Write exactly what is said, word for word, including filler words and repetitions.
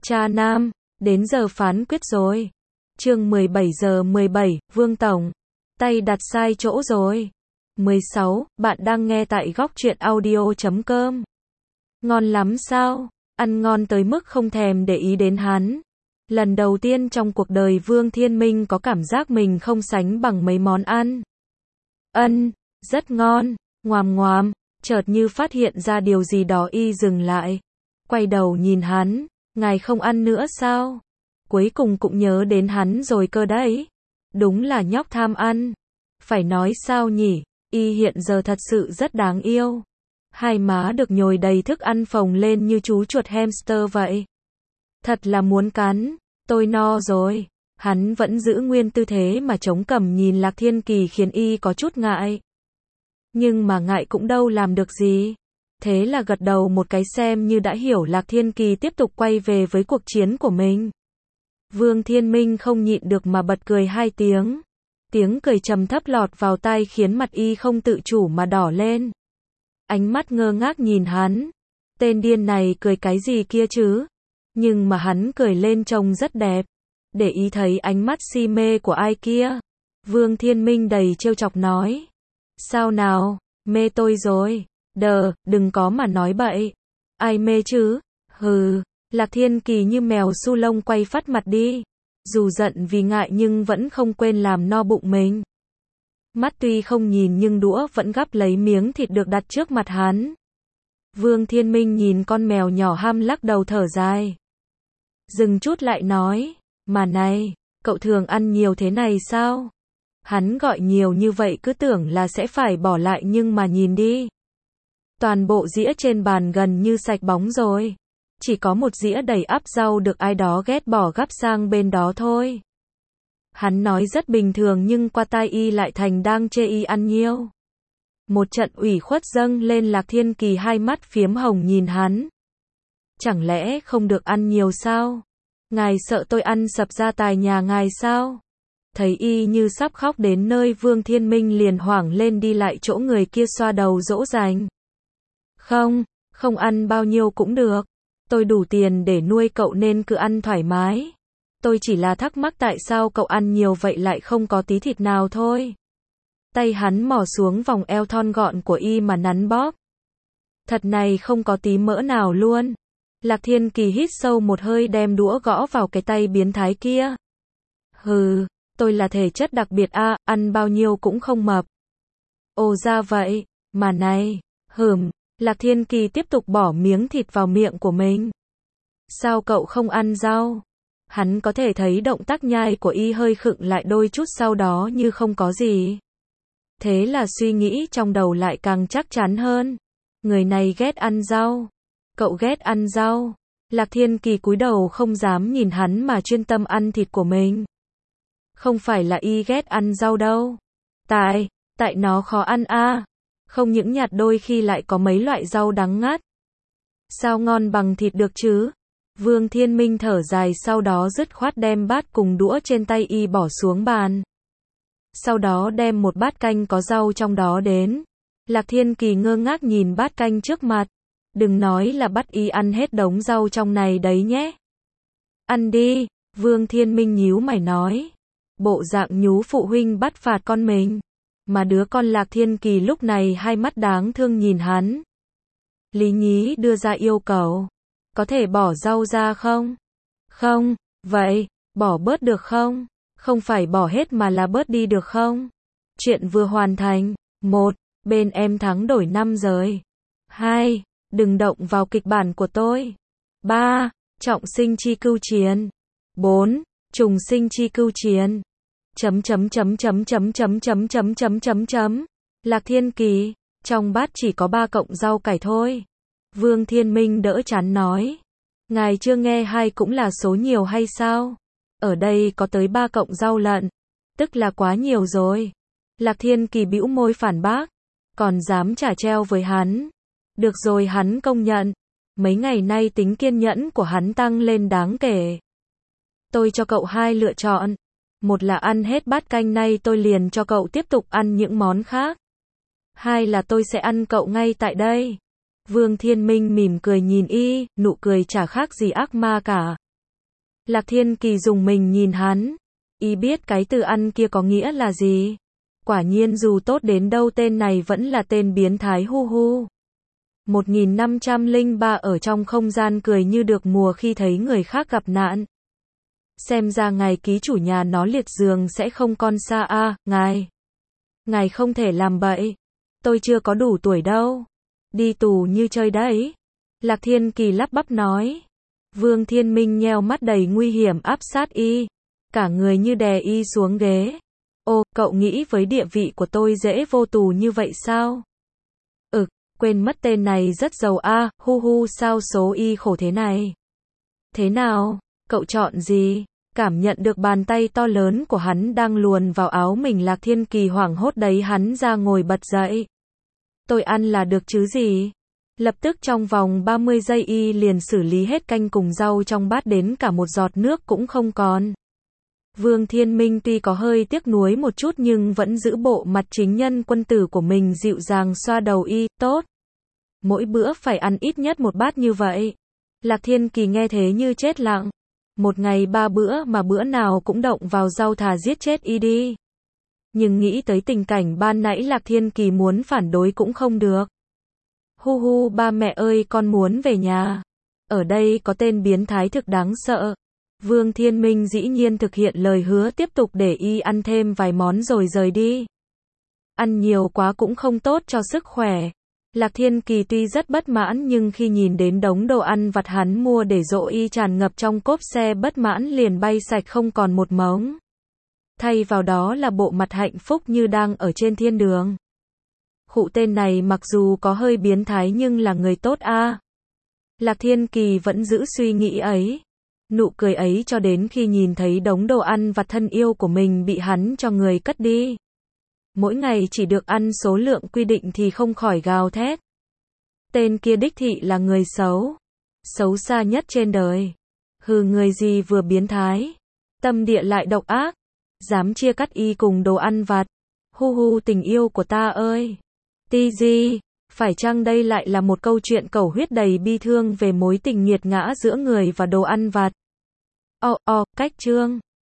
Cha nam, đến giờ phán quyết rồi. Chương mười bảy giờ mười bảy, Vương Tổng. Tay đặt sai chỗ rồi. mười sáu, bạn đang nghe tại góc truyện audio chấm com. Ngon lắm sao? Ăn ngon tới mức không thèm để ý đến hắn. Lần đầu tiên trong cuộc đời Vương Thiên Minh có cảm giác mình không sánh bằng mấy món ăn. Ân, rất ngon, ngoàm ngoàm, chợt như phát hiện ra điều gì đó y dừng lại. Quay đầu nhìn hắn, ngài không ăn nữa sao? Cuối cùng cũng nhớ đến hắn rồi cơ đấy. Đúng là nhóc tham ăn. Phải nói sao nhỉ, y hiện giờ thật sự rất đáng yêu. Hai má được nhồi đầy thức ăn phồng lên như chú chuột hamster vậy. Thật là muốn cắn, tôi no rồi. Hắn vẫn giữ nguyên tư thế mà chống cằm nhìn Lạc Thiên Kỳ khiến y có chút ngại. Nhưng mà ngại cũng đâu làm được gì. Thế là gật đầu một cái xem như đã hiểu. Lạc Thiên Kỳ tiếp tục quay về với cuộc chiến của mình. Vương Thiên Minh không nhịn được mà bật cười hai tiếng. Tiếng cười trầm thấp lọt vào tai khiến mặt y không tự chủ mà đỏ lên. Ánh mắt ngơ ngác nhìn hắn. Tên điên này cười cái gì kia chứ? Nhưng mà hắn cười lên trông rất đẹp. Để ý thấy ánh mắt si mê của ai kia. Vương Thiên Minh đầy trêu chọc nói. Sao nào, mê tôi rồi? Đờ, đừng có mà nói bậy. Ai mê chứ? Hừ. Lạc Thiên Kỳ như mèo su lông quay phắt mặt đi. Dù giận vì ngại nhưng vẫn không quên làm no bụng mình. Mắt tuy không nhìn nhưng đũa vẫn gắp lấy miếng thịt được đặt trước mặt hắn. Vương Thiên Minh nhìn con mèo nhỏ ham lắc đầu thở dài. Dừng chút lại nói, mà này, cậu thường ăn nhiều thế này sao? Hắn gọi nhiều như vậy cứ tưởng là sẽ phải bỏ lại nhưng mà nhìn đi. Toàn bộ dĩa trên bàn gần như sạch bóng rồi. Chỉ có một dĩa đầy ắp rau được ai đó ghét bỏ gắp sang bên đó thôi. Hắn nói rất bình thường nhưng qua tai y lại thành đang chê y ăn nhiều. Một trận ủy khuất dâng lên. Lạc Thiên Kỳ hai mắt phiếm hồng nhìn hắn. Chẳng lẽ không được ăn nhiều sao? Ngài sợ tôi ăn sập gia tài nhà ngài sao? Thấy y như sắp khóc đến nơi, Vương Thiên Minh liền hoảng lên đi lại chỗ người kia xoa đầu dỗ dành. Không, không ăn bao nhiêu cũng được. Tôi đủ tiền để nuôi cậu nên cứ ăn thoải mái. Tôi chỉ là thắc mắc tại sao cậu ăn nhiều vậy lại không có tí thịt nào thôi. Tay hắn mò xuống vòng eo thon gọn của y mà nắn bóp. Thật này không có tí mỡ nào luôn. Lạc Thiên Kỳ hít sâu một hơi đem đũa gõ vào cái tay biến thái kia. Hừ, tôi là thể chất đặc biệt a, à, ăn bao nhiêu cũng không mập. Ồ ra vậy, mà này, hừm. Lạc Thiên Kỳ tiếp tục bỏ miếng thịt vào miệng của mình. Sao cậu không ăn rau? Hắn có thể thấy động tác nhai của y hơi khựng lại đôi chút sau đó như không có gì. Thế là suy nghĩ trong đầu lại càng chắc chắn hơn. Người này ghét ăn rau. Cậu ghét ăn rau. Lạc Thiên Kỳ cúi đầu không dám nhìn hắn mà chuyên tâm ăn thịt của mình. Không phải là y ghét ăn rau đâu. Tại, tại nó khó ăn a. À. Không những nhạt đôi khi lại có mấy loại rau đắng ngắt. Sao ngon bằng thịt được chứ? Vương Thiên Minh thở dài sau đó dứt khoát đem bát cùng đũa trên tay y bỏ xuống bàn. Sau đó đem một bát canh có rau trong đó đến. Lạc Thiên Kỳ ngơ ngác nhìn bát canh trước mặt. Đừng nói là bắt y ăn hết đống rau trong này đấy nhé. Ăn đi, Vương Thiên Minh nhíu mày nói. Bộ dạng nhú phụ huynh bắt phạt con mình. Mà đứa con Lạc Thiên Kỳ lúc này hai mắt đáng thương nhìn hắn. Lý Nhí đưa ra yêu cầu. Có thể bỏ rau ra không? Không, vậy, bỏ bớt được không? Không phải bỏ hết mà là bớt đi được không? Chuyện vừa hoàn thành. Một, bên em thắng đổi năm rồi. Hai, đừng động vào kịch bản của tôi. Ba, trọng sinh chi cưu chiến. Bốn, trùng sinh chi cưu chiến. Chấm chấm chấm chấm chấm chấm chấm chấm chấm chấm chấm. Lạc Thiên Kỳ, trong bát chỉ có ba cọng rau cải thôi. Vương Thiên Minh đỡ chán nói. Ngài chưa nghe hay cũng là số nhiều hay sao? Ở đây có tới ba cọng rau lận. Tức là quá nhiều rồi. Lạc Thiên Kỳ bĩu môi phản bác. Còn dám trả treo với hắn. Được rồi, hắn công nhận. Mấy ngày nay tính kiên nhẫn của hắn tăng lên đáng kể. Tôi cho cậu hai lựa chọn. Một là ăn hết bát canh này tôi liền cho cậu tiếp tục ăn những món khác. Hai là tôi sẽ ăn cậu ngay tại đây. Vương Thiên Minh mỉm cười nhìn y, nụ cười chả khác gì ác ma cả. Lạc Thiên Kỳ dùng mình nhìn hắn. Y biết cái từ ăn kia có nghĩa là gì. Quả nhiên dù tốt đến đâu tên này vẫn là tên biến thái hu hu. một nghìn năm trăm lẻ ba ở trong không gian cười như được mùa khi thấy người khác gặp nạn. Xem ra ngài ký chủ nhà nó liệt giường sẽ không con xa a, à, ngài. Ngài không thể làm bậy. Tôi chưa có đủ tuổi đâu. Đi tù như chơi đấy. Lạc Thiên Kỳ lắp bắp nói. Vương Thiên Minh nheo mắt đầy nguy hiểm áp sát y. Cả người như đè y xuống ghế. Ô, cậu nghĩ với địa vị của tôi dễ vô tù như vậy sao? Ừ, quên mất tên này rất giàu a, à, hu hu sao số y khổ thế này. Thế nào, cậu chọn gì? Cảm nhận được bàn tay to lớn của hắn đang luồn vào áo mình, Lạc Thiên Kỳ hoảng hốt đấy hắn ra ngồi bật dậy. Tôi ăn là được chứ gì? Lập tức trong vòng ba mươi giây y liền xử lý hết canh cùng rau trong bát đến cả một giọt nước cũng không còn. Vương Thiên Minh tuy có hơi tiếc nuối một chút nhưng vẫn giữ bộ mặt chính nhân quân tử của mình, dịu dàng xoa đầu y, tốt. Mỗi bữa phải ăn ít nhất một bát như vậy. Lạc Thiên Kỳ nghe thế như chết lặng. Một ngày ba bữa mà bữa nào cũng động vào rau, thà giết chết y đi. Nhưng nghĩ tới tình cảnh ban nãy Lạc Thiên Kỳ muốn phản đối cũng không được. Hu hu ba mẹ ơi, con muốn về nhà. Ở đây có tên biến thái thực đáng sợ. Vương Thiên Minh dĩ nhiên thực hiện lời hứa, tiếp tục để y ăn thêm vài món rồi rời đi. Ăn nhiều quá cũng không tốt cho sức khỏe. Lạc Thiên Kỳ tuy rất bất mãn nhưng khi nhìn đến đống đồ ăn vặt hắn mua để dỗ y tràn ngập trong cốp xe, bất mãn liền bay sạch không còn một mống. Thay vào đó là bộ mặt hạnh phúc như đang ở trên thiên đường. Khụ, tên này mặc dù có hơi biến thái nhưng là người tốt a. À. Lạc Thiên Kỳ vẫn giữ suy nghĩ ấy. Nụ cười ấy cho đến khi nhìn thấy đống đồ ăn vặt thân yêu của mình bị hắn cho người cất đi. Mỗi ngày chỉ được ăn số lượng quy định thì không khỏi gào thét. Tên kia đích thị là người xấu. Xấu xa nhất trên đời. Hừ, người gì vừa biến thái. Tâm địa lại độc ác. Dám chia cắt y cùng đồ ăn vặt. Hu hu tình yêu của ta ơi. Ti gì, phải chăng đây lại là một câu chuyện cầu huyết đầy bi thương về mối tình nghiệt ngã giữa người và đồ ăn vặt? O, o, cách chương.